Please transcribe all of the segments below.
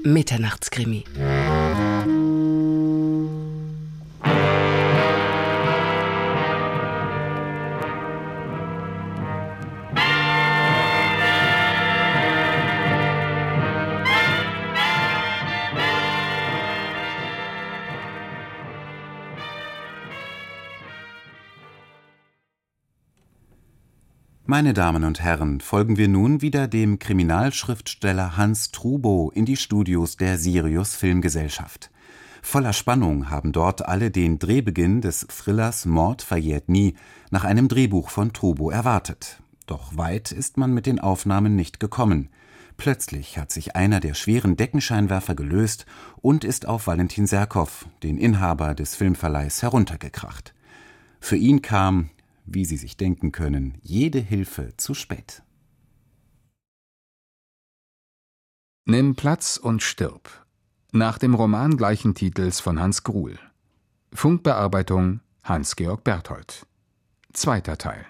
Mitternachtskrimi. Meine Damen und Herren, folgen wir nun wieder dem Kriminalschriftsteller Hans Trubo in die Studios der Sirius Filmgesellschaft. Voller Spannung haben dort alle den Drehbeginn des Thrillers Mord verjährt nie nach einem Drehbuch von Trubo erwartet. Doch weit ist man mit den Aufnahmen nicht gekommen. Plötzlich hat sich einer der schweren Deckenscheinwerfer gelöst und ist auf Valentin Serkow, den Inhaber des Filmverleihs, heruntergekracht. Für ihn kam, wie Sie sich denken können, jede Hilfe zu spät. Nimm Platz und stirb. Nach dem Roman gleichen Titels von Hans Gruhl. Funkbearbeitung Hans-Georg Berthold. Zweiter Teil.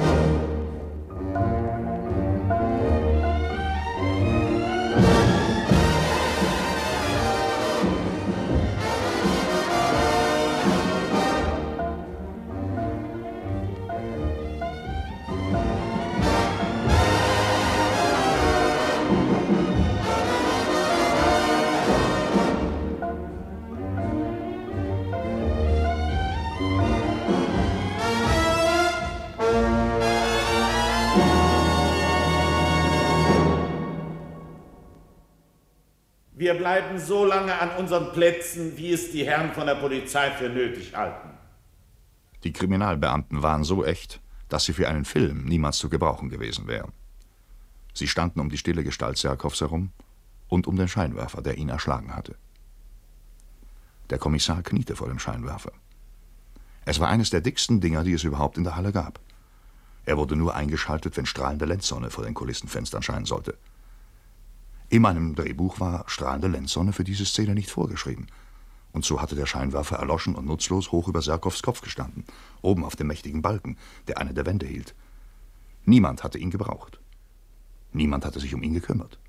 Wir bleiben so lange an unseren Plätzen, wie es die Herren von der Polizei für nötig halten. Die Kriminalbeamten waren so echt, dass sie für einen Film niemals zu gebrauchen gewesen wären. Sie standen um die stille Gestalt Serkows herum und um den Scheinwerfer, der ihn erschlagen hatte. Der Kommissar kniete vor dem Scheinwerfer. Es war eines der dicksten Dinger, die es überhaupt in der Halle gab. Er wurde nur eingeschaltet, wenn strahlende Lenzsonne vor den Kulissenfenstern scheinen sollte. In meinem Drehbuch war strahlende Lenzsonne für diese Szene nicht vorgeschrieben. Und so hatte der Scheinwerfer erloschen und nutzlos hoch über Serkows Kopf gestanden, oben auf dem mächtigen Balken, der eine der Wände hielt. Niemand hatte ihn gebraucht. Niemand hatte sich um ihn gekümmert.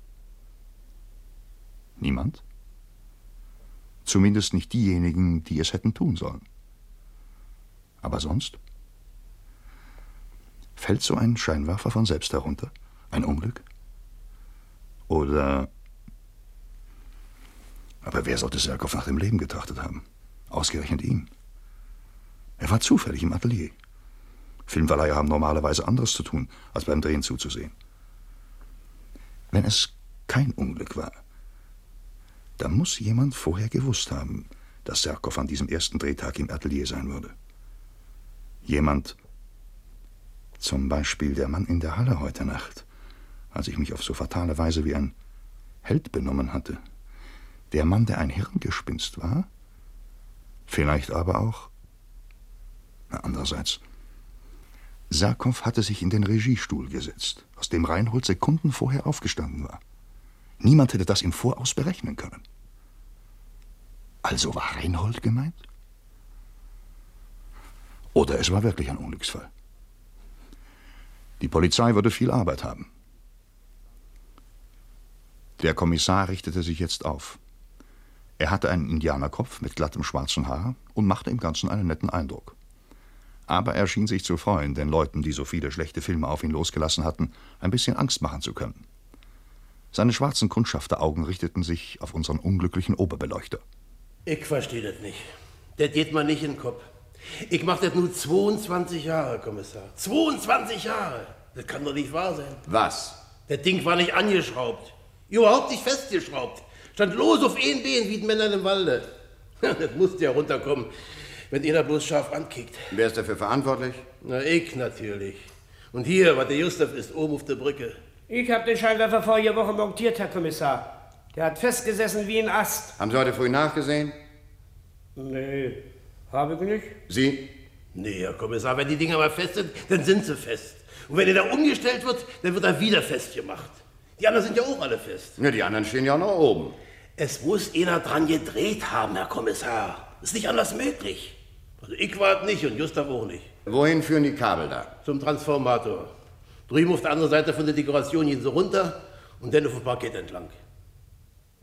Niemand? Zumindest nicht diejenigen, die es hätten tun sollen. Aber sonst? Fällt so ein Scheinwerfer von selbst herunter? Ein Unglück? Oder... Aber wer sollte Serkow nach dem Leben getrachtet haben? Ausgerechnet ihn. Er war zufällig im Atelier. Filmverleiher haben normalerweise anderes zu tun, als beim Drehen zuzusehen. Wenn es kein Unglück war, dann muss jemand vorher gewusst haben, dass Serkow an diesem ersten Drehtag im Atelier sein würde. Jemand, zum Beispiel der Mann in der Halle heute Nacht, als ich mich auf so fatale Weise wie ein Held benommen hatte. Der Mann, der ein Hirngespinst war? Vielleicht aber auch... Andererseits, Serkow hatte sich in den Regiestuhl gesetzt, aus dem Reinhold Sekunden vorher aufgestanden war. Niemand hätte das im Voraus berechnen können. Also war Reinhold gemeint? Oder es war wirklich ein Unglücksfall. Die Polizei würde viel Arbeit haben. Der Kommissar richtete sich jetzt auf. Er hatte einen Indianerkopf mit glattem schwarzen Haar und machte im Ganzen einen netten Eindruck. Aber er schien sich zu freuen, den Leuten, die so viele schlechte Filme auf ihn losgelassen hatten, ein bisschen Angst machen zu können. Seine schwarzen Kundschafteraugen richteten sich auf unseren unglücklichen Oberbeleuchter. Ich verstehe das nicht. Das geht mir nicht in den Kopf. Ich mache das nur 22 Jahre, Kommissar. 22 Jahre! Das kann doch nicht wahr sein. Was? Das Ding war nicht angeschraubt. Überhaupt nicht festgeschraubt. Stand los auf ein Bein wie die Männer im Walde. Das musste ja runterkommen, wenn einer bloß scharf ankickt. Wer ist dafür verantwortlich? Na, ich natürlich. Und hier, was der Gustav ist, oben auf der Brücke. Ich habe den Scheinwerfer vorige Woche montiert, Herr Kommissar. Der hat festgesessen wie ein Ast. Haben Sie heute früh nachgesehen? Nee, habe ich nicht. Sie? Nee, Herr Kommissar, wenn die Dinger mal fest sind, dann sind sie fest. Und wenn er da umgestellt wird, dann wird er wieder festgemacht. Die anderen sind ja auch alle fest. Ja, die anderen stehen ja auch noch oben. Es muss einer dran gedreht haben, Herr Kommissar. Ist nicht anders möglich. Also ich wart nicht und Gustav auch nicht. Wohin führen die Kabel da? Zum Transformator. Drüben auf der anderen Seite von der Dekoration gehen sie runter und dann auf dem Parkett entlang.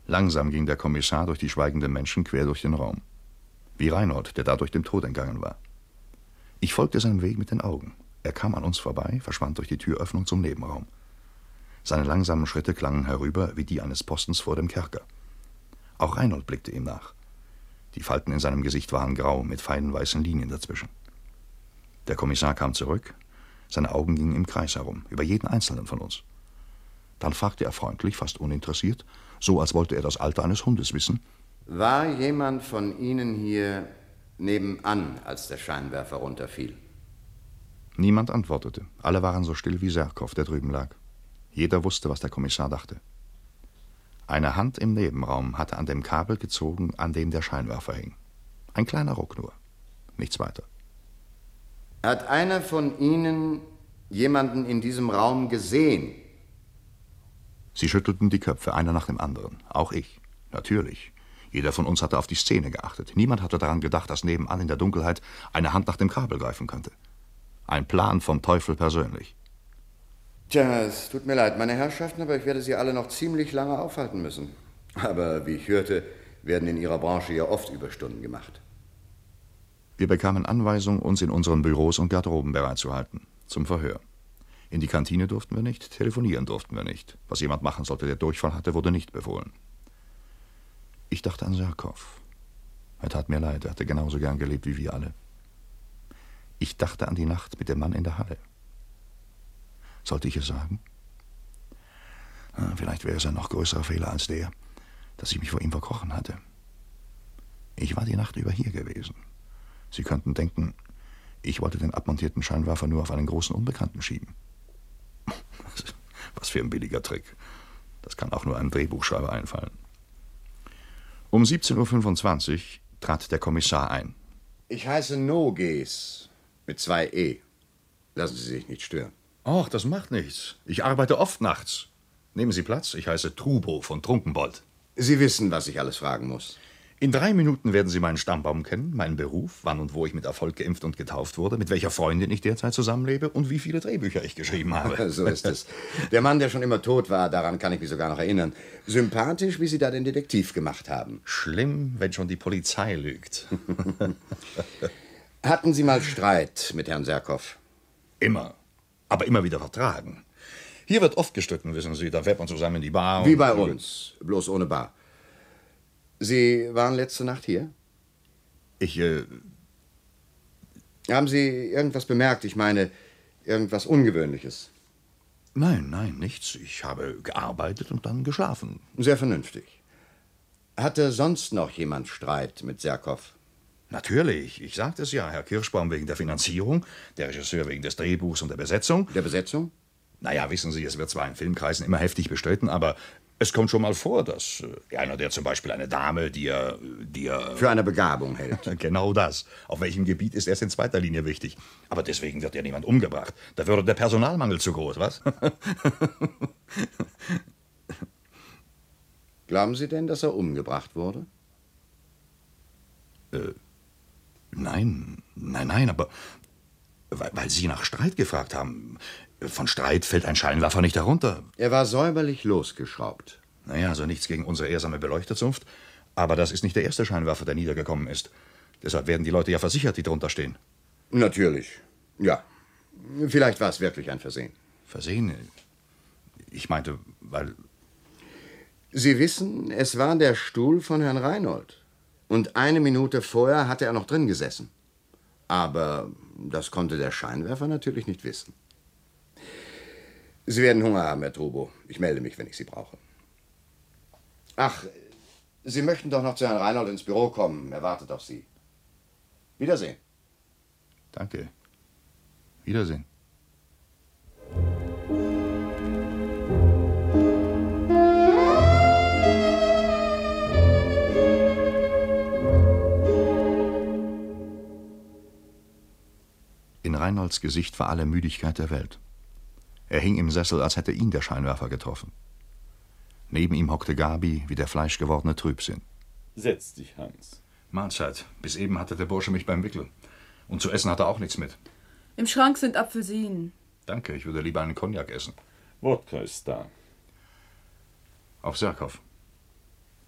Langsam ging der Kommissar durch die schweigenden Menschen quer durch den Raum. Wie Reinhold, der dadurch dem Tod entgangen war. Ich folgte seinem Weg mit den Augen. Er kam an uns vorbei, verschwand durch die Türöffnung zum Nebenraum. Seine langsamen Schritte klangen herüber wie die eines Postens vor dem Kerker. Auch Reinhold blickte ihm nach. Die Falten in seinem Gesicht waren grau, mit feinen weißen Linien dazwischen. Der Kommissar kam zurück. Seine Augen gingen im Kreis herum, über jeden einzelnen von uns. Dann fragte er freundlich, fast uninteressiert, so als wollte er das Alter eines Hundes wissen: War jemand von Ihnen hier nebenan, als der Scheinwerfer runterfiel? Niemand antwortete. Alle waren so still wie Serkow, der drüben lag. Jeder wusste, was der Kommissar dachte. Eine Hand im Nebenraum hatte an dem Kabel gezogen, an dem der Scheinwerfer hing. Ein kleiner Ruck nur. Nichts weiter. Hat einer von Ihnen jemanden in diesem Raum gesehen? Sie schüttelten die Köpfe, einer nach dem anderen. Auch ich. Natürlich. Jeder von uns hatte auf die Szene geachtet. Niemand hatte daran gedacht, dass nebenan in der Dunkelheit eine Hand nach dem Kabel greifen könnte. Ein Plan vom Teufel persönlich. Tja, es tut mir leid, meine Herrschaften, aber ich werde Sie alle noch ziemlich lange aufhalten müssen. Aber wie ich hörte, werden in Ihrer Branche ja oft Überstunden gemacht. Wir bekamen Anweisung, uns in unseren Büros und Garderoben bereitzuhalten. Zum Verhör. In die Kantine durften wir nicht, telefonieren durften wir nicht. Was jemand machen sollte, der Durchfall hatte, wurde nicht befohlen. Ich dachte an Serkow. Er tat mir leid, er hatte genauso gern gelebt wie wir alle. Ich dachte an die Nacht mit dem Mann in der Halle. Sollte ich es sagen? Vielleicht wäre es ein noch größerer Fehler als der, dass ich mich vor ihm verkrochen hatte. Ich war die Nacht über hier gewesen. Sie könnten denken, ich wollte den abmontierten Scheinwerfer nur auf einen großen Unbekannten schieben. Was für ein billiger Trick. Das kann auch nur einem Drehbuchschreiber einfallen. Um 17:25 Uhr trat der Kommissar ein. Ich heiße Noges, mit 2 E. Lassen Sie sich nicht stören. Ach, das macht nichts. Ich arbeite oft nachts. Nehmen Sie Platz, ich heiße Trubo von Trunkenbold. Sie wissen, was ich alles fragen muss. In 3 Minuten werden Sie meinen Stammbaum kennen, meinen Beruf, wann und wo ich mit Erfolg geimpft und getauft wurde, mit welcher Freundin ich derzeit zusammenlebe und wie viele Drehbücher ich geschrieben habe. So ist es. Der Mann, der schon immer tot war, daran kann ich mich sogar noch erinnern. Sympathisch, wie Sie da den Detektiv gemacht haben. Schlimm, wenn schon die Polizei lügt. Hatten Sie mal Streit mit Herrn Serkow? Immer. Aber immer wieder vertragen. Hier wird oft gestritten, wissen Sie. Da fährt man zusammen in die Bar. Wie bei uns, bloß ohne Bar. Sie waren letzte Nacht hier? Haben Sie irgendwas bemerkt? Ich meine, irgendwas Ungewöhnliches? Nein, nichts. Ich habe gearbeitet und dann geschlafen. Sehr vernünftig. Hatte sonst noch jemand Streit mit Serkow? Natürlich, ich sagte es ja. Herr Kirschbaum wegen der Finanzierung, der Regisseur wegen des Drehbuchs und der Besetzung. Der Besetzung? Naja, wissen Sie, es wird zwar in Filmkreisen immer heftig bestritten, aber es kommt schon mal vor, dass einer, der zum Beispiel eine Dame, die er für eine Begabung hält. Genau das. Auf welchem Gebiet ist erst in zweiter Linie wichtig. Aber deswegen wird ja niemand umgebracht. Da würde der Personalmangel zu groß, was? Glauben Sie denn, dass er umgebracht wurde? Nein, aber weil Sie nach Streit gefragt haben. Von Streit fällt ein Scheinwerfer nicht herunter. Er war säuberlich losgeschraubt. Naja, also nichts gegen unsere ehrsame Beleuchterzunft. Aber das ist nicht der erste Scheinwerfer, der niedergekommen ist. Deshalb werden die Leute ja versichert, die drunter stehen. Natürlich, ja. Vielleicht war es wirklich ein Versehen. Versehen? Ich meinte, weil... Sie wissen, es war der Stuhl von Herrn Reinhold. Und 1 Minute vorher hatte er noch drin gesessen. Aber das konnte der Scheinwerfer natürlich nicht wissen. Sie werden Hunger haben, Herr Trubo. Ich melde mich, wenn ich Sie brauche. Ach, Sie möchten doch noch zu Herrn Reinhold ins Büro kommen. Er wartet auf Sie. Wiedersehen. Danke. Wiedersehen. In Reinholds Gesicht war alle Müdigkeit der Welt. Er hing im Sessel, als hätte ihn der Scheinwerfer getroffen. Neben ihm hockte Gabi wie der fleischgewordene Trübsinn. Setz dich, Hans. Mahlzeit. Bis eben hatte der Bursche mich beim Wickel. Und zu essen hat er auch nichts mit. Im Schrank sind Apfelsinen. Danke, ich würde lieber einen Cognac essen. Wodka ist da. Auf Serkow.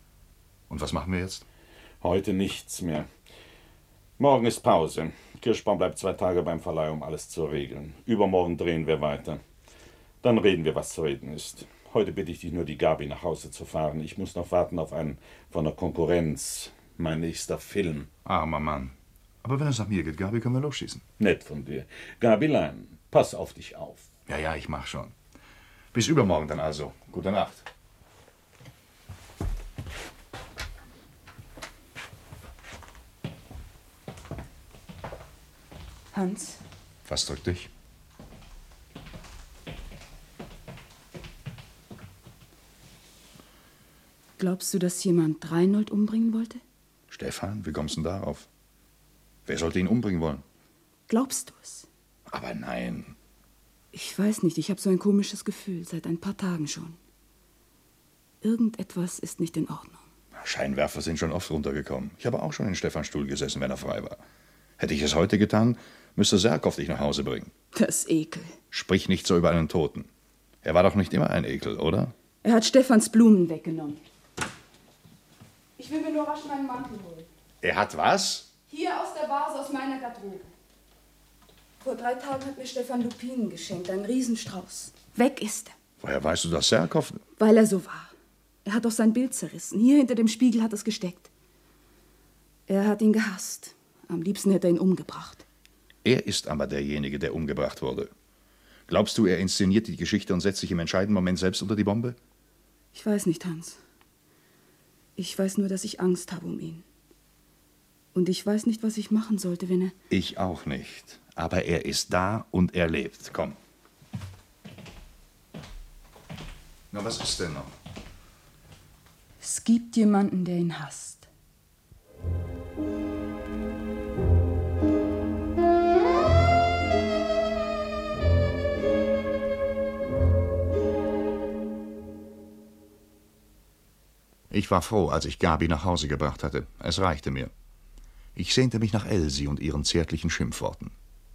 Und was machen wir jetzt? Heute nichts mehr. Morgen ist Pause. Kirschbaum bleibt 2 Tage beim Verleih, um alles zu regeln. Übermorgen drehen wir weiter. Dann reden wir, was zu reden ist. Heute bitte ich dich nur, die Gabi nach Hause zu fahren. Ich muss noch warten auf einen von der Konkurrenz. Mein nächster Film. Armer Mann. Aber wenn es nach mir geht, Gabi, können wir losschießen. Nett von dir. Gabilein, pass auf dich auf. Ja, ich mach schon. Bis übermorgen dann also. Gute Nacht. Hans, Was drückt dich? glaubst du, dass jemand Reinhold umbringen wollte? Stefan, wie kommst du denn darauf? Wer sollte ihn umbringen wollen? Glaubst du es? Aber nein. Ich weiß nicht, ich habe so ein komisches Gefühl, seit ein paar Tagen schon. Irgendetwas ist nicht in Ordnung. Scheinwerfer sind schon oft runtergekommen. Ich habe auch schon in Stefans Stuhl gesessen, wenn er frei war. Hätte ich es heute getan, müsste Serkow dich nach Hause bringen. Das Ekel. Sprich nicht so über einen Toten. Er war doch nicht immer ein Ekel, oder? Er hat Stefans Blumen weggenommen. Ich will mir nur rasch meinen Mantel holen. Er hat was? Hier aus der Vase aus meiner Garderobe. Vor 3 Tagen hat mir Stefan Lupinen geschenkt, einen Riesenstrauß. Weg ist er. Woher weißt du, dass Serkow... Weil er so war. Er hat doch sein Bild zerrissen. Hier hinter dem Spiegel hat es gesteckt. Er hat ihn gehasst. Am liebsten hätte er ihn umgebracht. Er ist aber derjenige, der umgebracht wurde. Glaubst du, er inszeniert die Geschichte und setzt sich im entscheidenden Moment selbst unter die Bombe? Ich weiß nicht, Hans. Ich weiß nur, dass ich Angst habe um ihn. Und ich weiß nicht, was ich machen sollte, wenn er... Ich auch nicht. Aber er ist da und er lebt. Komm. Na, was ist denn noch? Es gibt jemanden, der ihn hasst. Ich war froh, als ich Gabi nach Hause gebracht hatte. Es reichte mir. Ich sehnte mich nach Elsie und ihren zärtlichen Schimpfworten.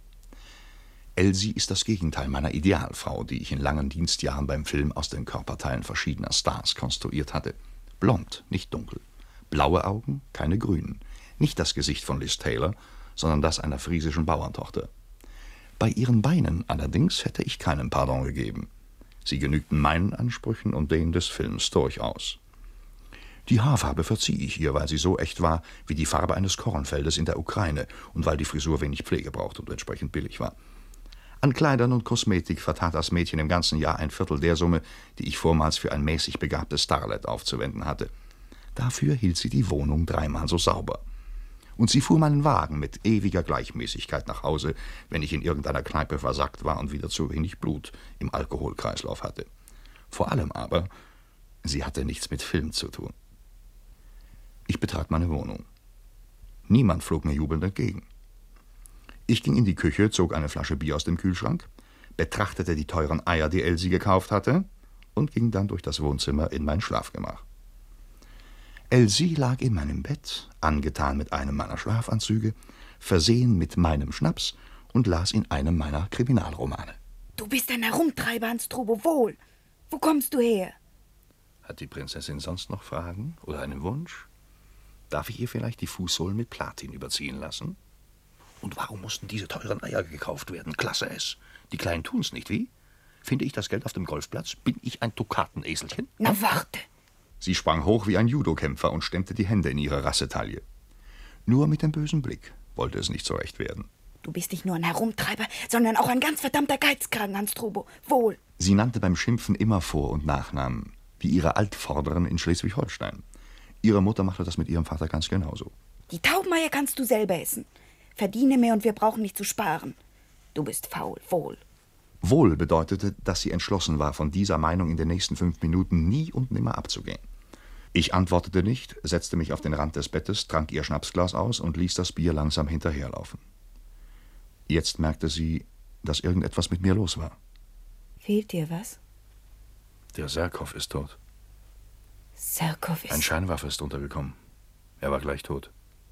Elsie ist das Gegenteil meiner Idealfrau, die ich in langen Dienstjahren beim Film aus den Körperteilen verschiedener Stars konstruiert hatte. Blond, nicht dunkel. Blaue Augen, keine grünen. Nicht das Gesicht von Liz Taylor, sondern das einer friesischen Bauerntochter. Bei ihren Beinen allerdings hätte ich keinen Pardon gegeben. Sie genügten meinen Ansprüchen und denen des Films durchaus. Die Haarfarbe verzieh ich ihr, weil sie so echt war wie die Farbe eines Kornfeldes in der Ukraine und weil die Frisur wenig Pflege brauchte und entsprechend billig war. An Kleidern und Kosmetik vertat das Mädchen im ganzen Jahr 1/4 der Summe, die ich vormals für ein mäßig begabtes Starlet aufzuwenden hatte. Dafür hielt sie die Wohnung 3-mal so sauber. Und sie fuhr meinen Wagen mit ewiger Gleichmäßigkeit nach Hause, wenn ich in irgendeiner Kneipe versackt war und wieder zu wenig Blut im Alkoholkreislauf hatte. Vor allem aber, sie hatte nichts mit Film zu tun. Ich betrat meine Wohnung. Niemand flog mir jubelnd entgegen. Ich ging in die Küche, zog eine Flasche Bier aus dem Kühlschrank, betrachtete die teuren Eier, die Elsie gekauft hatte, und ging dann durch das Wohnzimmer in mein Schlafgemach. Elsie lag in meinem Bett, angetan mit einem meiner Schlafanzüge, versehen mit meinem Schnaps und las in einem meiner Kriminalromane. Du bist ein Herumtreiber, Hans Trubo, wohl. Wo kommst du her? Hat die Prinzessin sonst noch Fragen oder einen Wunsch? Darf ich ihr vielleicht die Fußsohlen mit Platin überziehen lassen? Und warum mussten diese teuren Eier gekauft werden? Klasse es. Die Kleinen tun's nicht, wie? Finde ich das Geld auf dem Golfplatz? Bin ich ein Tokateneselchen? Na, warte. Sie sprang hoch wie ein Judokämpfer und stemmte die Hände in ihre Rassetaille. Nur mit dem bösen Blick wollte es nicht so recht werden. Du bist nicht nur ein Herumtreiber, sondern auch ein ganz verdammter Geizkragen, Hans Trubo. Wohl. Sie nannte beim Schimpfen immer Vor- und Nachnamen, wie ihre Altvorderen in Schleswig-Holstein. Ihre Mutter machte das mit ihrem Vater ganz genauso. Die Taubeneier kannst du selber essen. Verdiene mehr und wir brauchen nicht zu sparen. Du bist faul, wohl. Wohl bedeutete, dass sie entschlossen war, von dieser Meinung in den nächsten 5 Minuten nie und nimmer abzugehen. Ich antwortete nicht, setzte mich auf den Rand des Bettes, trank ihr Schnapsglas aus und ließ das Bier langsam hinterherlaufen. Jetzt merkte sie, dass irgendetwas mit mir los war. Fehlt dir was? Der Serkow ist tot. Serkow ist... Ein Scheinwerfer ist untergekommen. Er war gleich tot.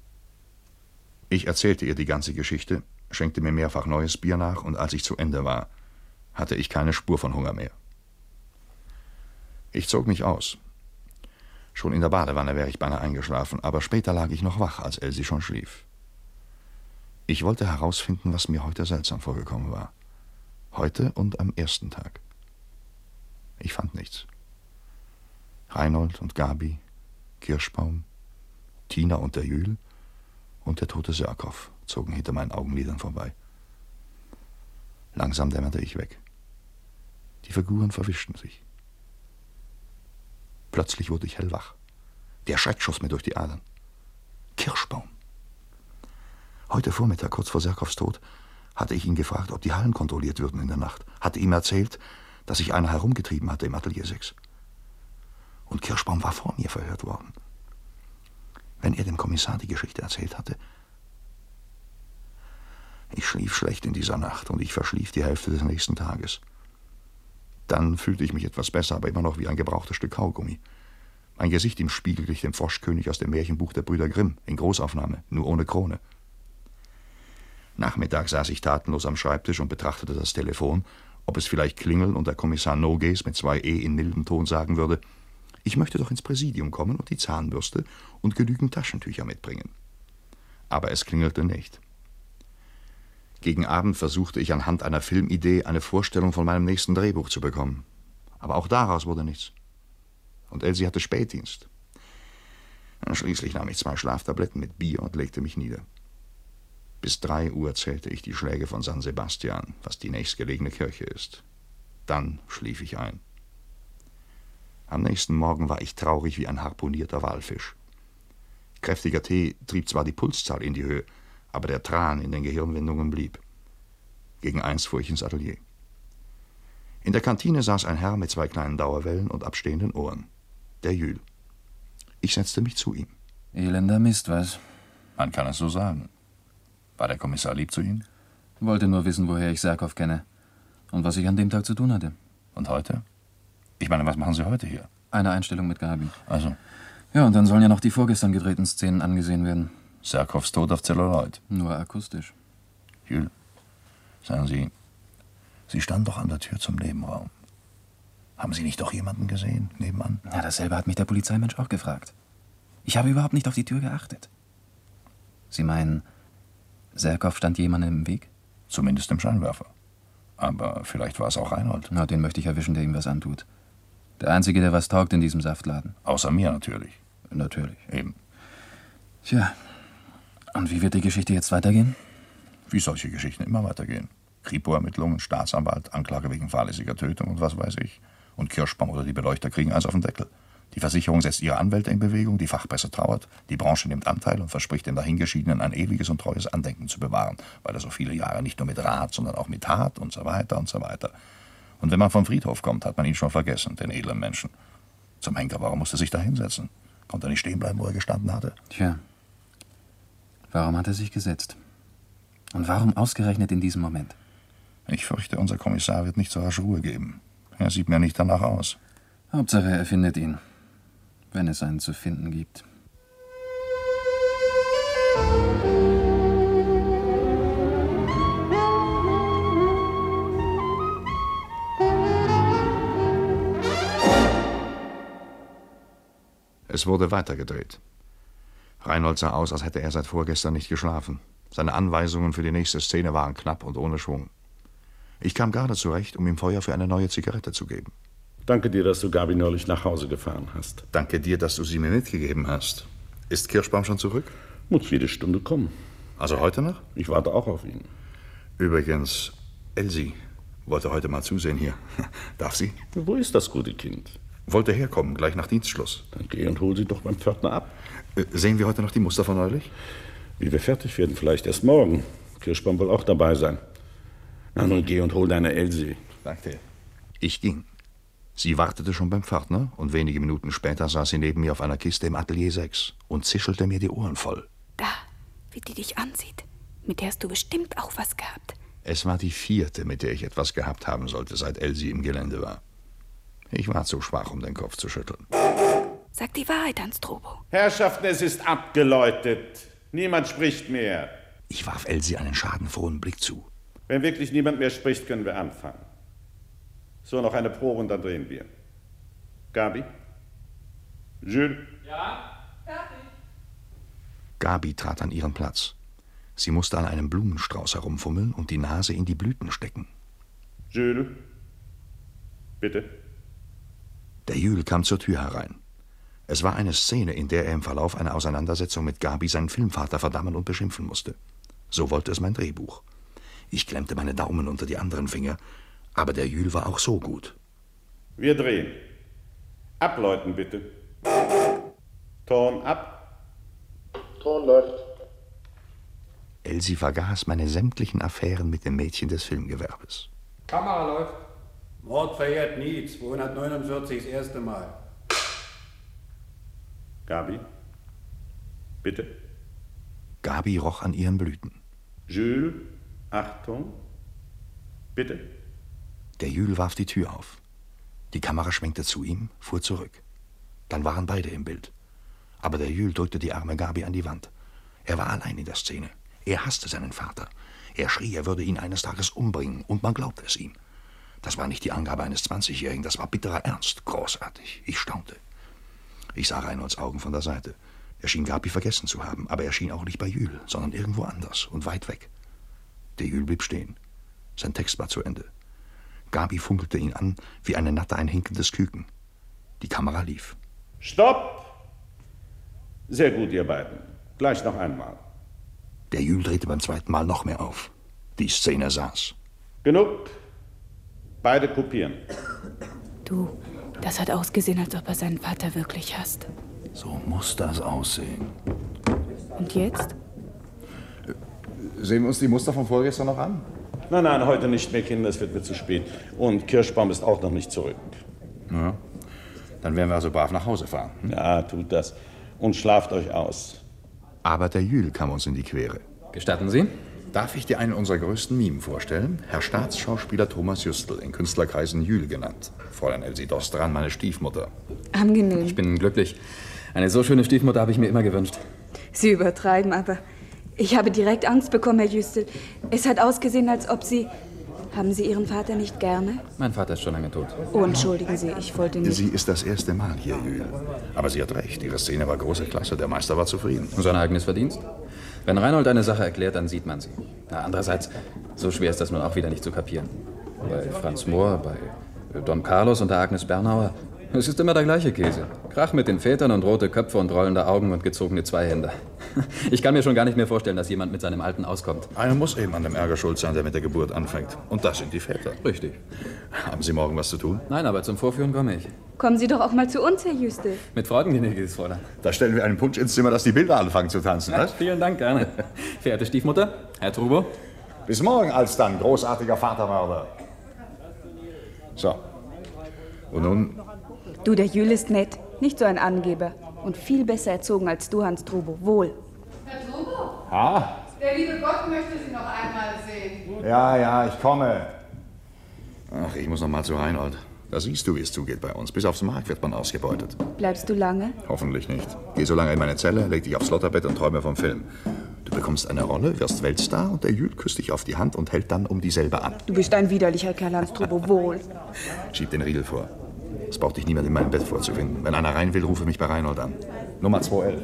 Ich erzählte ihr die ganze Geschichte, schenkte mir mehrfach neues Bier nach und als ich zu Ende war, hatte ich keine Spur von Hunger mehr. Ich zog mich aus. Schon in der Badewanne wäre ich beinahe eingeschlafen, aber später lag ich noch wach, als Elsie schon schlief. Ich wollte herausfinden, was mir heute seltsam vorgekommen war. Heute und am ersten Tag. Ich fand nichts. Reinhold und Gabi, Kirschbaum, Tina und der Jühl und der tote Sörkow zogen hinter meinen Augenlidern vorbei. Langsam dämmerte ich weg. Die Figuren verwischten sich. Plötzlich wurde ich hellwach. Der Schreck schoss mir durch die Adern. Kirschbaum. Heute Vormittag, kurz vor Sörkows Tod, hatte ich ihn gefragt, ob die Hallen kontrolliert würden in der Nacht. Hatte ihm erzählt, dass sich einer herumgetrieben hatte im Atelier 6. Und Kirschbaum war vor mir verhört worden. Wenn er dem Kommissar die Geschichte erzählt hatte. Ich schlief schlecht in dieser Nacht und ich verschlief die Hälfte des nächsten Tages. Dann fühlte ich mich etwas besser, aber immer noch wie ein gebrauchtes Stück Kaugummi. Mein Gesicht im Spiegel glich dem Froschkönig aus dem Märchenbuch der Brüder Grimm, in Großaufnahme, nur ohne Krone. Nachmittags saß ich tatenlos am Schreibtisch und betrachtete das Telefon, ob es vielleicht klingeln und der Kommissar Noges mit 2 E in mildem Ton sagen würde, ich möchte doch ins Präsidium kommen und die Zahnbürste und genügend Taschentücher mitbringen. Aber es klingelte nicht. Gegen Abend versuchte ich anhand einer Filmidee eine Vorstellung von meinem nächsten Drehbuch zu bekommen. Aber auch daraus wurde nichts. Und Elsie hatte Spätdienst. Schließlich nahm ich 2 Schlaftabletten mit Bier und legte mich nieder. Bis 3 Uhr zählte ich die Schläge von San Sebastian, was die nächstgelegene Kirche ist. Dann schlief ich ein. Am nächsten Morgen war ich traurig wie ein harpunierter Walfisch. Kräftiger Tee trieb zwar die Pulszahl in die Höhe, aber der Tran in den Gehirnwindungen blieb. Gegen 1 fuhr ich ins Atelier. In der Kantine saß ein Herr mit 2 kleinen Dauerwellen und abstehenden Ohren. Der Jühl. Ich setzte mich zu ihm. Elender Mist, was? Man kann es so sagen. War der Kommissar lieb zu Ihnen? Wollte nur wissen, woher ich Sörkow kenne. Und was ich an dem Tag zu tun hatte. Und heute? Ich meine, was machen Sie heute hier? Eine Einstellung mit Gabi. Also? Ja, und dann sollen ja noch die vorgestern gedrehten Szenen angesehen werden. Sörkows Tod auf Zelluloid. Nur akustisch. Jühl, sagen Sie, Sie standen doch an der Tür zum Nebenraum. Haben Sie nicht doch jemanden gesehen, nebenan? Ja, dasselbe hat mich der Polizeimensch auch gefragt. Ich habe überhaupt nicht auf die Tür geachtet. Sie meinen, Sörkow stand jemandem im Weg? Zumindest im Scheinwerfer. Aber vielleicht war es auch Reinhold. Na, den möchte ich erwischen, der ihm was antut. Der Einzige, der was taugt in diesem Saftladen. Außer mir natürlich. Natürlich. Eben. Tja, und wie wird die Geschichte jetzt weitergehen? Wie solche Geschichten immer weitergehen. Kripo-Ermittlungen, Staatsanwalt, Anklage wegen fahrlässiger Tötung und was weiß ich. Und Kirschbaum oder die Beleuchter kriegen alles auf den Deckel. Die Versicherung setzt ihre Anwälte in Bewegung, die Fachpresse trauert, die Branche nimmt Anteil und verspricht den Dahingeschiedenen ein ewiges und treues Andenken zu bewahren, weil er so viele Jahre nicht nur mit Rat, sondern auch mit Tat und so weiter und so weiter. Und wenn man vom Friedhof kommt, hat man ihn schon vergessen, den edlen Menschen. Zum Henker, warum musste er sich da hinsetzen? Konnte er nicht stehen bleiben, wo er gestanden hatte? Tja, warum hat er sich gesetzt? Und warum ausgerechnet in diesem Moment? Ich fürchte, unser Kommissar wird nicht so rasch Ruhe geben. Er sieht mir nicht danach aus. Hauptsache, er findet ihn. Wenn es einen zu finden gibt. Es wurde weitergedreht. Reinhold sah aus, als hätte er seit vorgestern nicht geschlafen. Seine Anweisungen für die nächste Szene waren knapp und ohne Schwung. Ich kam gerade zurecht, um ihm Feuer für eine neue Zigarette zu geben. Danke dir, dass du Gabi neulich nach Hause gefahren hast. Danke dir, dass du sie mir mitgegeben hast. Ist Kirschbaum schon zurück? Muss jede Stunde kommen. Also heute noch? Ich warte auch auf ihn. Übrigens, Elsie wollte heute mal zusehen hier. Darf sie? Wo ist das gute Kind? Wollte herkommen, gleich nach Dienstschluss. Dann geh und hol sie doch beim Pförtner ab. Sehen wir heute noch die Muster von neulich? Wie wir fertig werden, vielleicht erst morgen. Kirschbaum will auch dabei sein. Na nun, geh und hol deine Elsie. Danke. Ich ging. Sie wartete schon beim Pförtner und wenige Minuten später saß sie neben mir auf einer Kiste im Atelier 6 und zischelte mir die Ohren voll. Da, wie die dich ansieht. Mit der hast du bestimmt auch was gehabt. Es war die 4., mit der ich etwas gehabt haben sollte, seit Elsie im Gelände war. Ich war zu schwach, um den Kopf zu schütteln. Sag die Wahrheit, Hans Trobo. Herrschaften, es ist abgeläutet. Niemand spricht mehr. Ich warf Elsie einen schadenfrohen Blick zu. Wenn wirklich niemand mehr spricht, können wir anfangen. So, noch eine Probe und dann drehen wir. Gabi, Jules? Ja? Fertig. Gabi trat an ihren Platz. Sie musste an einem Blumenstrauß herumfummeln und die Nase in die Blüten stecken. Jules? Bitte? Der Jules kam zur Tür herein. Es war eine Szene, in der er im Verlauf einer Auseinandersetzung mit Gabi seinen Filmvater verdammen und beschimpfen musste. So wollte es mein Drehbuch. Ich klemmte meine Daumen unter die anderen Finger, aber der Jules war auch so gut. Wir drehen. Abläuten bitte. Ton ab. Ton läuft. Elsie vergaß meine sämtlichen Affären mit dem Mädchen des Filmgewerbes. Kamera läuft. Mord verjährt nie, 249 das erste Mal. Gabi? Bitte? Gabi roch an ihren Blüten. Jules, Achtung. Bitte? Der Jules warf die Tür auf. Die Kamera schwenkte zu ihm, fuhr zurück. Dann waren beide im Bild. Aber der Jules drückte die arme Gabi an die Wand. Er war allein in der Szene. Er hasste seinen Vater. Er schrie, er würde ihn eines Tages umbringen, und man glaubte es ihm. Das war nicht die Angabe eines 20-Jährigen, das war bitterer Ernst. Großartig. Ich staunte. Ich sah Reinholds Augen von der Seite. Er schien Gabi vergessen zu haben, aber er schien auch nicht bei Jules, sondern irgendwo anders und weit weg. Der Jules blieb stehen. Sein Text war zu Ende. Gabi funkelte ihn an, wie eine Natter ein hinkendes Küken. Die Kamera lief. Stopp! Sehr gut, ihr beiden. Gleich noch einmal. Der Jules drehte beim zweiten Mal noch mehr auf. Die Szene saß. Genug. Beide kopieren. Du, das hat ausgesehen, als ob er seinen Vater wirklich hasst. So muss das aussehen. Und jetzt? Sehen wir uns die Muster von vorgestern noch an? Nein, heute nicht mehr, Kinder, es wird mir zu spät. Und Kirschbaum ist auch noch nicht zurück. Ja. Dann werden wir also brav nach Hause fahren. Ja, tut das. Und schlaft euch aus. Aber der Jules kam uns in die Quere. Gestatten Sie? Darf ich dir einen unserer größten Mimen vorstellen? Herr Staatsschauspieler Thomas Justel, in Künstlerkreisen Jules genannt. Fräulein Elsie Dostran, meine Stiefmutter. Angenehm. Ich bin glücklich. Eine so schöne Stiefmutter habe ich mir immer gewünscht. Sie übertreiben, aber ich habe direkt Angst bekommen, Herr Justel. Es hat ausgesehen, als ob Sie... Haben Sie Ihren Vater nicht gerne? Mein Vater ist schon lange tot. Oh, entschuldigen Sie, ich wollte nicht... Sie ist das erste Mal hier, Jules. Aber sie hat recht, ihre Szene war große Klasse. Der Meister war zufrieden. Sein eigenes Verdienst. Wenn Reinhold eine Sache erklärt, dann sieht man sie. Andererseits, so schwer ist das nun auch wieder nicht zu kapieren. Bei Franz Mohr, bei Don Carlos und der Agnes Bernauer, es ist immer der gleiche Käse. Krach mit den Vätern und rote Köpfe und rollende Augen und gezogene Zweihänder. Ich kann mir schon gar nicht mehr vorstellen, dass jemand mit seinem Alten auskommt. Einer muss eben an dem Ärger schuld sein, der mit der Geburt anfängt. Und das sind die Väter. Richtig. Haben Sie morgen was zu tun? Nein, aber zum Vorführen komme ich. Kommen Sie doch auch mal zu uns, Herr Justel. Mit Freudengenehmigung, Fräulein. Da stellen wir einen Punsch ins Zimmer, dass die Bilder anfangen zu tanzen, was? Vielen Dank, gerne. Verehrte Stiefmutter, Herr Trubo. Bis morgen, alsdann, großartiger Vatermörder. So. Und nun? Du, der Jules ist nett, nicht so ein Angeber. Und viel besser erzogen als du, Hans Trubo. Wohl. Herr Trubo? Ah? Der liebe Gott möchte Sie noch einmal sehen. Ja, ich komme. Ach, ich muss noch mal zu Reinhold. Da siehst du, wie es zugeht bei uns. Bis aufs Mark wird man ausgebeutet. Bleibst du lange? Hoffentlich nicht. Geh so lange in meine Zelle, leg dich aufs Lotterbett und träume vom Film. Du bekommst eine Rolle, wirst Weltstar und der Jules küsst dich auf die Hand und hält dann um dieselbe an. Du bist ein widerlicher Kerl, Hans Trubo. Wohl. Schieb den Riegel vor. Es braucht dich niemand in meinem Bett vorzufinden. Wenn einer rein will, rufe mich bei Reinhold an. Nummer 211.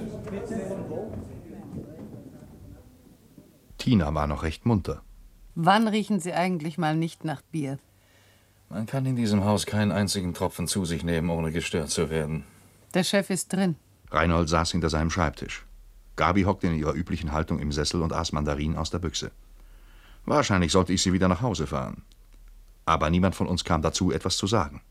Tina war noch recht munter. Wann riechen Sie eigentlich mal nicht nach Bier? Man kann in diesem Haus keinen einzigen Tropfen zu sich nehmen, ohne gestört zu werden. Der Chef ist drin. Reinhold saß hinter seinem Schreibtisch. Gabi hockte in ihrer üblichen Haltung im Sessel und aß Mandarinen aus der Büchse. Wahrscheinlich sollte ich sie wieder nach Hause fahren. Aber niemand von uns kam dazu, etwas zu sagen.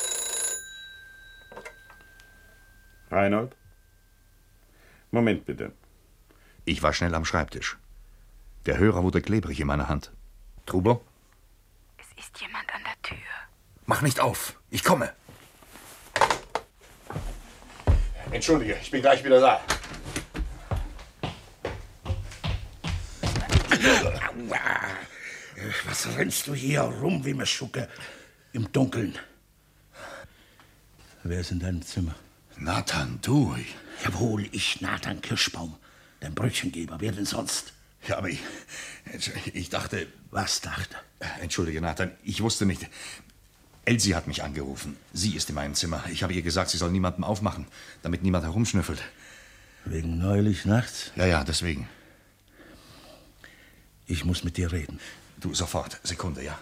Reinhold? Moment bitte. Ich war schnell am Schreibtisch. Der Hörer wurde klebrig in meiner Hand. Trubo? Es ist jemand an der Tür. Mach nicht auf, ich komme. Entschuldige, ich bin gleich wieder da. Was rennst du hier rum wie Meschucke im Dunkeln? Wer ist in deinem Zimmer? Nathan, du. Jawohl, ich, Nathan Kirschbaum, dein Brötchengeber. Wer denn sonst? Ja, aber ich dachte... Was dachte? Entschuldige, Nathan, ich wusste nicht... Elsie hat mich angerufen. Sie ist in meinem Zimmer. Ich habe ihr gesagt, sie soll niemandem aufmachen, damit niemand herumschnüffelt. Wegen neulich nachts? Ja, deswegen. Ich muss mit dir reden. Du, sofort. Sekunde, ja.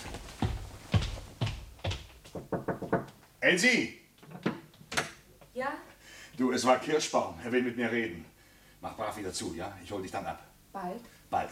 Elsie! Ja? Du, es war Kirschbaum. Er will mit mir reden. Mach brav wieder zu, ja? Ich hol dich dann ab. Bald? Bald.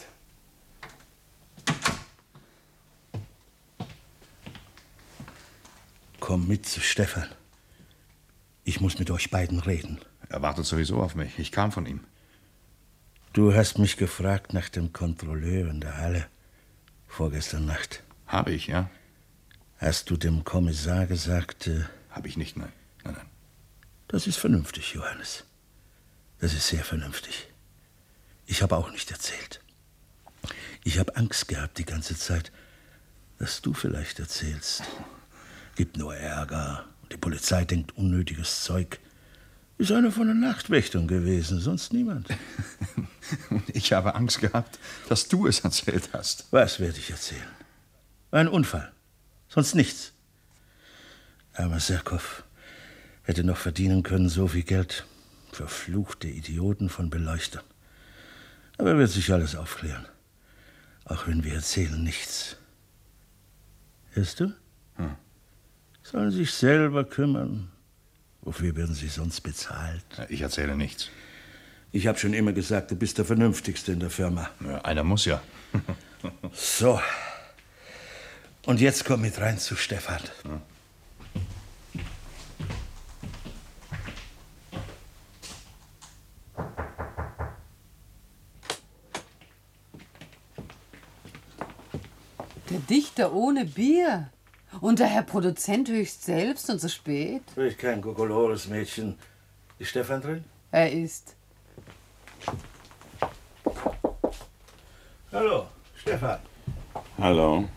Komm mit zu Stefan. Ich muss mit euch beiden reden. Er wartet sowieso auf mich. Ich kam von ihm. Du hast mich gefragt nach dem Kontrolleur in der Halle. Vorgestern Nacht. Habe ich, ja? Hast du dem Kommissar gesagt... Habe ich nicht, nein. Nein. Das ist vernünftig, Johannes. Das ist sehr vernünftig. Ich habe auch nicht erzählt. Ich habe Angst gehabt die ganze Zeit, dass du vielleicht erzählst. Gibt nur Ärger. Die Polizei denkt unnötiges Zeug. Ist einer von den Nachtwächtern gewesen, sonst niemand. Ich habe Angst gehabt, dass du es erzählt hast. Was werde ich erzählen? Ein Unfall. Sonst nichts. Armer Serkow hätte noch verdienen können, so viel Geld. Verfluchte Idioten von Beleuchtern. Aber wird sich alles aufklären. Auch wenn wir erzählen nichts. Hörst du? Sollen sich selber kümmern. Wofür werden sie sonst bezahlt? Ich erzähle nichts. Ich habe schon immer gesagt, du bist der Vernünftigste in der Firma. Ja, einer muss ja. So. Und jetzt komm mit rein zu Stefan. Ja. Der Dichter ohne Bier. Und der Herr Produzent höchst selbst und so spät? Ich kein Kokolores Mädchen. Ist Stefan drin? Er ist. Hallo, Stefan. Hallo.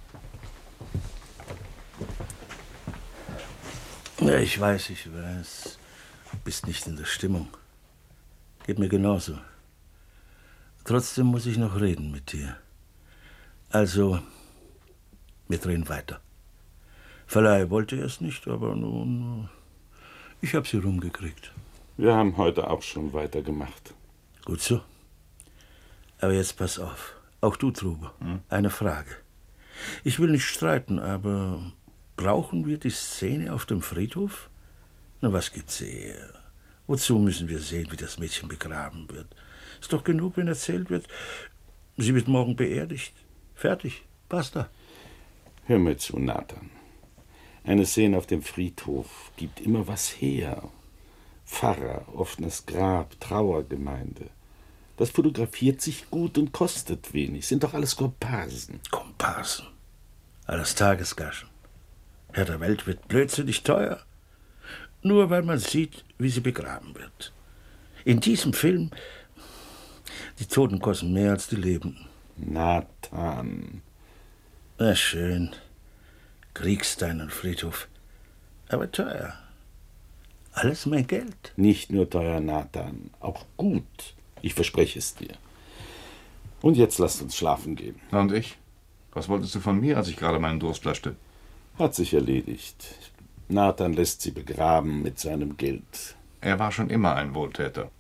Ja, ich weiß. Du bist nicht in der Stimmung. Geht mir genauso. Trotzdem muss ich noch reden mit dir. Also, wir drehen weiter. Verleih wollte erst nicht, aber nun, ich habe sie rumgekriegt. Wir haben heute auch schon weitergemacht. Gut so. Aber jetzt pass auf. Auch du, Truber. Eine Frage. Ich will nicht streiten, aber brauchen wir die Szene auf dem Friedhof? Na, was gibt's hier? Wozu müssen wir sehen, wie das Mädchen begraben wird? Ist doch genug, wenn erzählt wird, sie wird morgen beerdigt. Fertig. Basta. Hör mir zu, Nathan. Eine Szene auf dem Friedhof gibt immer was her. Pfarrer, offenes Grab, Trauergemeinde. Das fotografiert sich gut und kostet wenig. Sind doch alles Komparsen. Komparsen? Alles Tagesgaschen. Herr der Welt wird blödsinnig teuer. Nur weil man sieht, wie sie begraben wird. In diesem Film, die Toten kosten mehr als die Lebenden. Nathan. Na schön. Kriegst deinen Friedhof. Aber teuer. Alles mein Geld. Nicht nur teuer, Nathan. Auch gut. Ich verspreche es dir. Und jetzt lasst uns schlafen gehen. Und ich? Was wolltest du von mir, als ich gerade meinen Durst löschte? Hat sich erledigt. Nathan lässt sie begraben mit seinem Geld. Er war schon immer ein Wohltäter.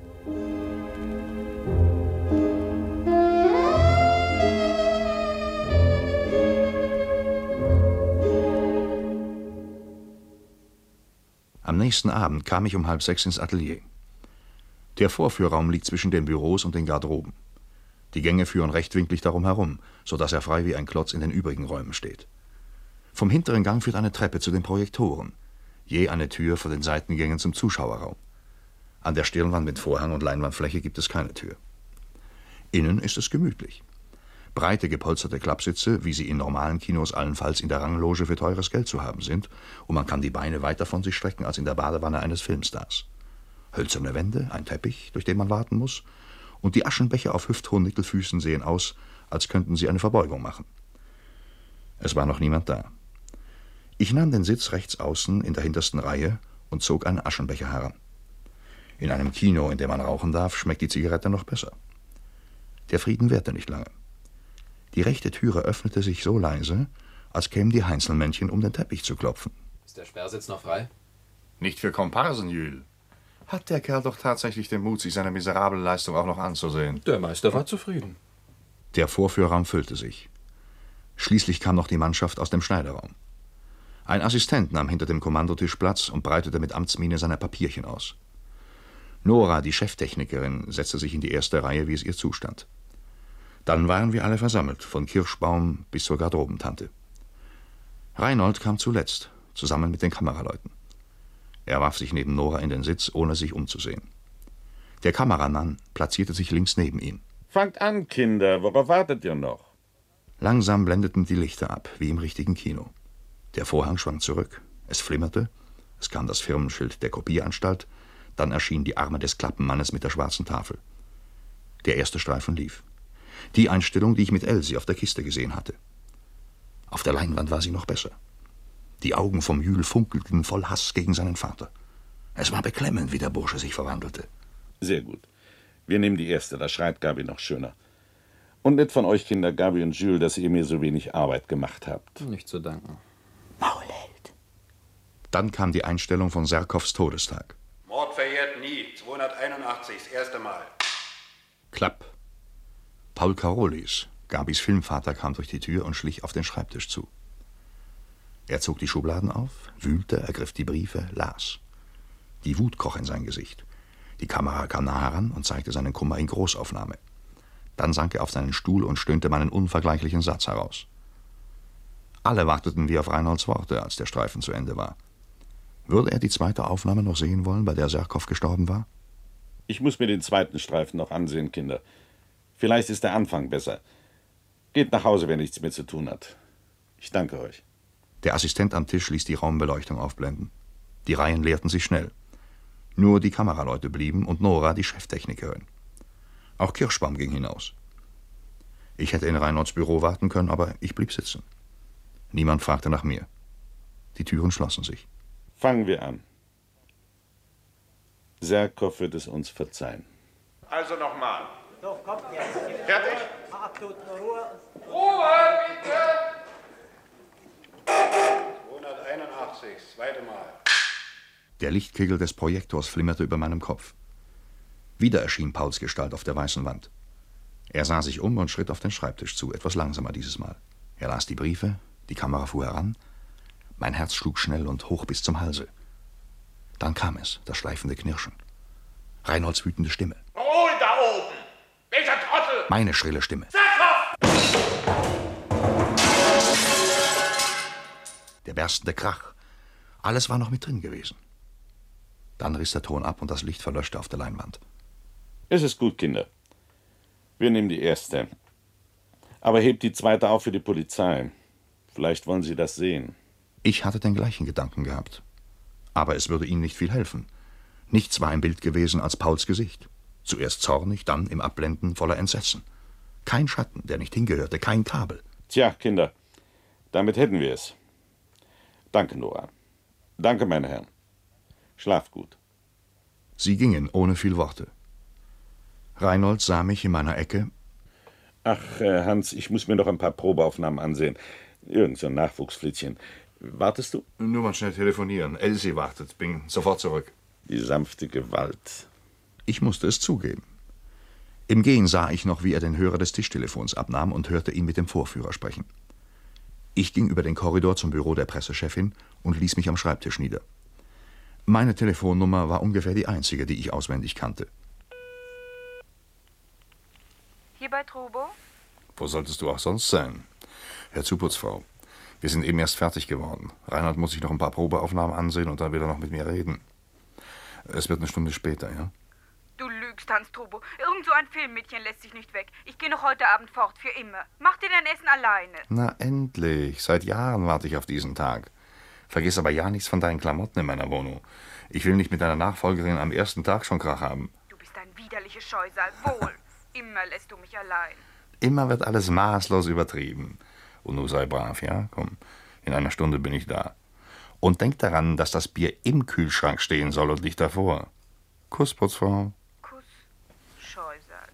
Am nächsten Abend kam ich um 5:30 ins Atelier. Der Vorführraum liegt zwischen den Büros und den Garderoben. Die Gänge führen rechtwinklig darum herum, sodass er frei wie ein Klotz in den übrigen Räumen steht. Vom hinteren Gang führt eine Treppe zu den Projektoren, je eine Tür vor den Seitengängen zum Zuschauerraum. An der Stirnwand mit Vorhang und Leinwandfläche gibt es keine Tür. Innen ist es gemütlich. Breite gepolsterte Klappsitze, wie sie in normalen Kinos allenfalls in der Rangloge für teures Geld zu haben sind, und man kann die Beine weiter von sich strecken als in der Badewanne eines Filmstars. Hölzerne Wände, ein Teppich, durch den man warten muss, und die Aschenbecher auf hüfthohen Nickelfüßen sehen aus, als könnten sie eine Verbeugung machen. Es war noch niemand da. Ich nahm den Sitz rechts außen in der hintersten Reihe und zog einen Aschenbecher heran. In einem Kino, in dem man rauchen darf, schmeckt die Zigarette noch besser. Der Frieden währte nicht lange. Die rechte Türe öffnete sich so leise, als kämen die Heinzelmännchen, um den Teppich zu klopfen. Ist der Sperrsitz noch frei? Nicht für Komparsen, Jules. Hat der Kerl doch tatsächlich den Mut, sich seine miserable Leistung auch noch anzusehen? Der Meister war zufrieden. Der Vorführraum füllte sich. Schließlich kam noch die Mannschaft aus dem Schneiderraum. Ein Assistent nahm hinter dem Kommandotisch Platz und breitete mit Amtsmiene seine Papierchen aus. Nora, die Cheftechnikerin, setzte sich in die erste Reihe, wie es ihr zustand. Dann waren wir alle versammelt, von Kirschbaum bis zur Garderobentante. Reinhold kam zuletzt, zusammen mit den Kameraleuten. Er warf sich neben Nora in den Sitz, ohne sich umzusehen. Der Kameramann platzierte sich links neben ihm. Fangt an, Kinder, worauf wartet ihr noch? Langsam blendeten die Lichter ab, wie im richtigen Kino. Der Vorhang schwang zurück, es flimmerte, es kam das Firmenschild der Kopieranstalt, dann erschienen die Arme des Klappenmannes mit der schwarzen Tafel. Der erste Streifen lief. Die Einstellung, die ich mit Elsie auf der Kiste gesehen hatte. Auf der Leinwand war sie noch besser. Die Augen vom Jules funkelten voll Hass gegen seinen Vater. Es war beklemmend, wie der Bursche sich verwandelte. Sehr gut. Wir nehmen die erste, da schreit Gabi noch schöner. Und nett von euch, Kinder, Gabi und Jules, dass ihr mir so wenig Arbeit gemacht habt. Nicht zu danken. Dann kam die Einstellung von Serkows Todestag. Mord verjährt nie. 281, das erste Mal. Klapp. Paul Karolis, Gabis Filmvater, kam durch die Tür und schlich auf den Schreibtisch zu. Er zog die Schubladen auf, wühlte, ergriff die Briefe, las. Die Wut kroch in sein Gesicht. Die Kamera kam nah heran und zeigte seinen Kummer in Großaufnahme. Dann sank er auf seinen Stuhl und stöhnte meinen unvergleichlichen Satz heraus. Alle warteten wie auf Reinholds Worte, als der Streifen zu Ende war. Würde er die zweite Aufnahme noch sehen wollen, bei der Serkow gestorben war? Ich muss mir den zweiten Streifen noch ansehen, Kinder. Vielleicht ist der Anfang besser. Geht nach Hause, wer nichts mehr zu tun hat. Ich danke euch. Der Assistent am Tisch ließ die Raumbeleuchtung aufblenden. Die Reihen leerten sich schnell. Nur die Kameraleute blieben und Nora, die Cheftechnikerin. Auch Kirschbaum ging hinaus. Ich hätte in Reinholds Büro warten können, aber ich blieb sitzen. Niemand fragte nach mir. Die Türen schlossen sich. Fangen wir an. Serkow wird es uns verzeihen. Also nochmal. So, kommt jetzt. Fertig? Ruhe, bitte! 281, zweite Mal. Der Lichtkegel des Projektors flimmerte über meinem Kopf. Wieder erschien Pauls Gestalt auf der weißen Wand. Er sah sich um und schritt auf den Schreibtisch zu, etwas langsamer dieses Mal. Er las die Briefe, die Kamera fuhr heran. Mein Herz schlug schnell und hoch bis zum Halse. Dann kam es, das schleifende Knirschen. Reinholds wütende Stimme. Ruhe da oben! Welcher Trottel? Meine schrille Stimme. Serkow! Der berstende Krach. Alles war noch mit drin gewesen. Dann riss der Ton ab und das Licht verlöschte auf der Leinwand. Es ist gut, Kinder. Wir nehmen die erste. Aber hebt die zweite auf für die Polizei. Vielleicht wollen Sie das sehen. Ich hatte den gleichen Gedanken gehabt. Aber es würde Ihnen nicht viel helfen. Nichts war im Bild gewesen als Pauls Gesicht. Zuerst zornig, dann im Abblenden voller Entsetzen. Kein Schatten, der nicht hingehörte, kein Kabel. Tja, Kinder, damit hätten wir es. Danke, Nora. Danke, meine Herren. Schlaft gut. Sie gingen ohne viel Worte. Reinhold sah mich in meiner Ecke. Ach, Hans, ich muss mir noch ein paar Probeaufnahmen ansehen. Irgend so ein Nachwuchsflittchen. Wartest du? Nur mal schnell telefonieren. Elsie wartet. Bin sofort zurück. Die sanfte Gewalt. Ich musste es zugeben. Im Gehen sah ich noch, wie er den Hörer des Tischtelefons abnahm und hörte ihn mit dem Vorführer sprechen. Ich ging über den Korridor zum Büro der Pressechefin und ließ mich am Schreibtisch nieder. Meine Telefonnummer war ungefähr die einzige, die ich auswendig kannte. Hier bei Trubo? Wo solltest du auch sonst sein? Herr Zuputzfrau, wir sind eben erst fertig geworden. Reinhard muss sich noch ein paar Probeaufnahmen ansehen und dann will er noch mit mir reden. Es wird eine Stunde später, ja? Du lügst, Hans Trubo. Irgend so ein Filmmädchen lässt sich nicht weg. Ich gehe noch heute Abend fort, für immer. Mach dir dein Essen alleine. Na endlich. Seit Jahren warte ich auf diesen Tag. Vergiss aber ja nichts von deinen Klamotten in meiner Wohnung. Ich will nicht mit deiner Nachfolgerin am ersten Tag schon Krach haben. Du bist ein widerliches Scheusal. Wohl. Immer lässt du mich allein. Immer wird alles maßlos übertrieben. Und nun sei brav, ja? Komm, in einer Stunde bin ich da. Und denk daran, dass das Bier im Kühlschrank stehen soll und nicht davor. Kuss, Putzfrau. Kuss, Scheusal.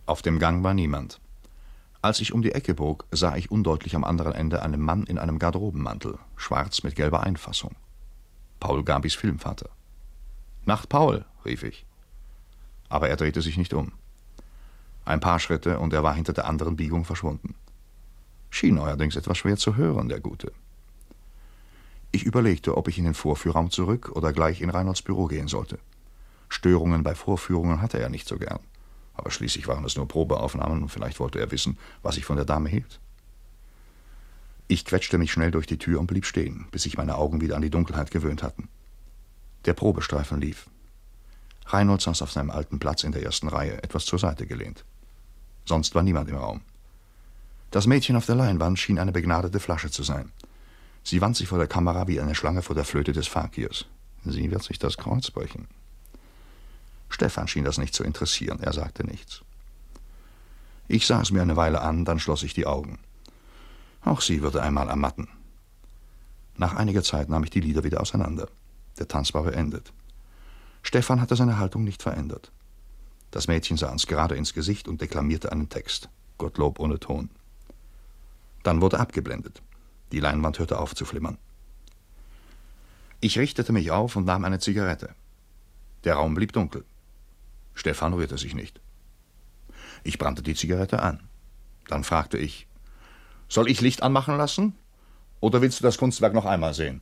Auf dem Gang war niemand. Als ich um die Ecke bog, sah ich undeutlich am anderen Ende einen Mann in einem Garderobenmantel, schwarz mit gelber Einfassung. Paul Gabis Filmvater. »Nacht, Paul«, rief ich. Aber er drehte sich nicht um. Ein paar Schritte und er war hinter der anderen Biegung verschwunden. Schien allerdings etwas schwer zu hören, der Gute. Ich überlegte, ob ich in den Vorführraum zurück oder gleich in Reinholds Büro gehen sollte. Störungen bei Vorführungen hatte er nicht so gern. Aber schließlich waren es nur Probeaufnahmen und vielleicht wollte er wissen, was ich von der Dame hielt. Ich quetschte mich schnell durch die Tür und blieb stehen, bis sich meine Augen wieder an die Dunkelheit gewöhnt hatten. Der Probestreifen lief. Reinhold saß auf seinem alten Platz in der ersten Reihe, etwas zur Seite gelehnt. Sonst war niemand im Raum. Das Mädchen auf der Leinwand schien eine begnadete Flasche zu sein. Sie wand sich vor der Kamera wie eine Schlange vor der Flöte des Fakirs. Sie wird sich das Kreuz brechen. Stefan schien das nicht zu interessieren, er sagte nichts. Ich sah es mir eine Weile an, dann schloss ich die Augen. Auch sie würde einmal ermatten. Nach einiger Zeit nahm ich die Lieder wieder auseinander. Der Tanz war beendet. Stefan hatte seine Haltung nicht verändert. Das Mädchen sah uns gerade ins Gesicht und deklamierte einen Text, Gottlob ohne Ton. Dann wurde abgeblendet. Die Leinwand hörte auf zu flimmern. Ich richtete mich auf und nahm eine Zigarette. Der Raum blieb dunkel. Stefan rührte sich nicht. Ich brannte die Zigarette an. Dann fragte ich, soll ich Licht anmachen lassen? Oder willst du das Kunstwerk noch einmal sehen?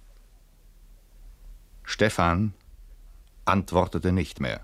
Stefan antwortete nicht mehr.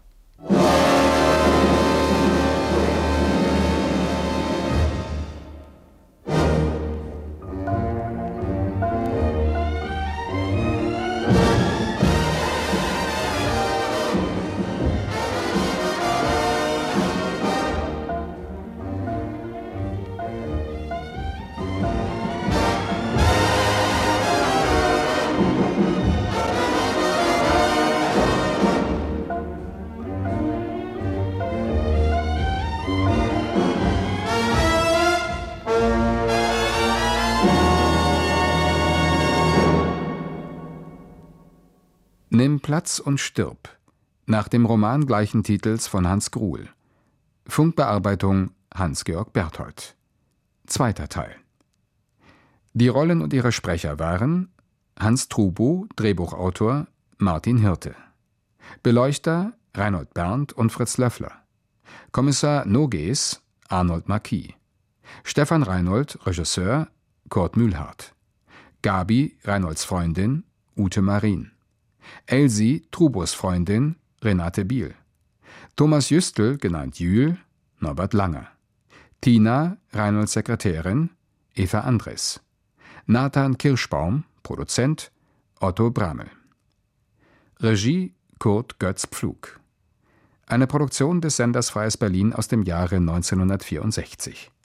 Nimm Platz und stirb, nach dem Roman gleichen Titels von Hans Gruhl. Funkbearbeitung Hans-Georg Berthold. Zweiter Teil. Die Rollen und ihre Sprecher waren Hans Trubo, Drehbuchautor, Martin Hirte. Beleuchter Reinhold Berndt und Fritz Löffler. Kommissar Noges Arnold Marquis. Stefan Reinhold, Regisseur Kurt Mühlhardt. Gabi, Reinholds Freundin, Ute Marin. Elsie, Trubos Freundin, Renate Biel. Thomas Jüstel, genannt Jühl, Norbert Langer. Tina, Reinholds Sekretärin, Eva Andres. Nathan Kirschbaum, Produzent, Otto Bramel. Regie Kurt Götz Pflug. Eine Produktion des Senders Freies Berlin aus dem Jahre 1964.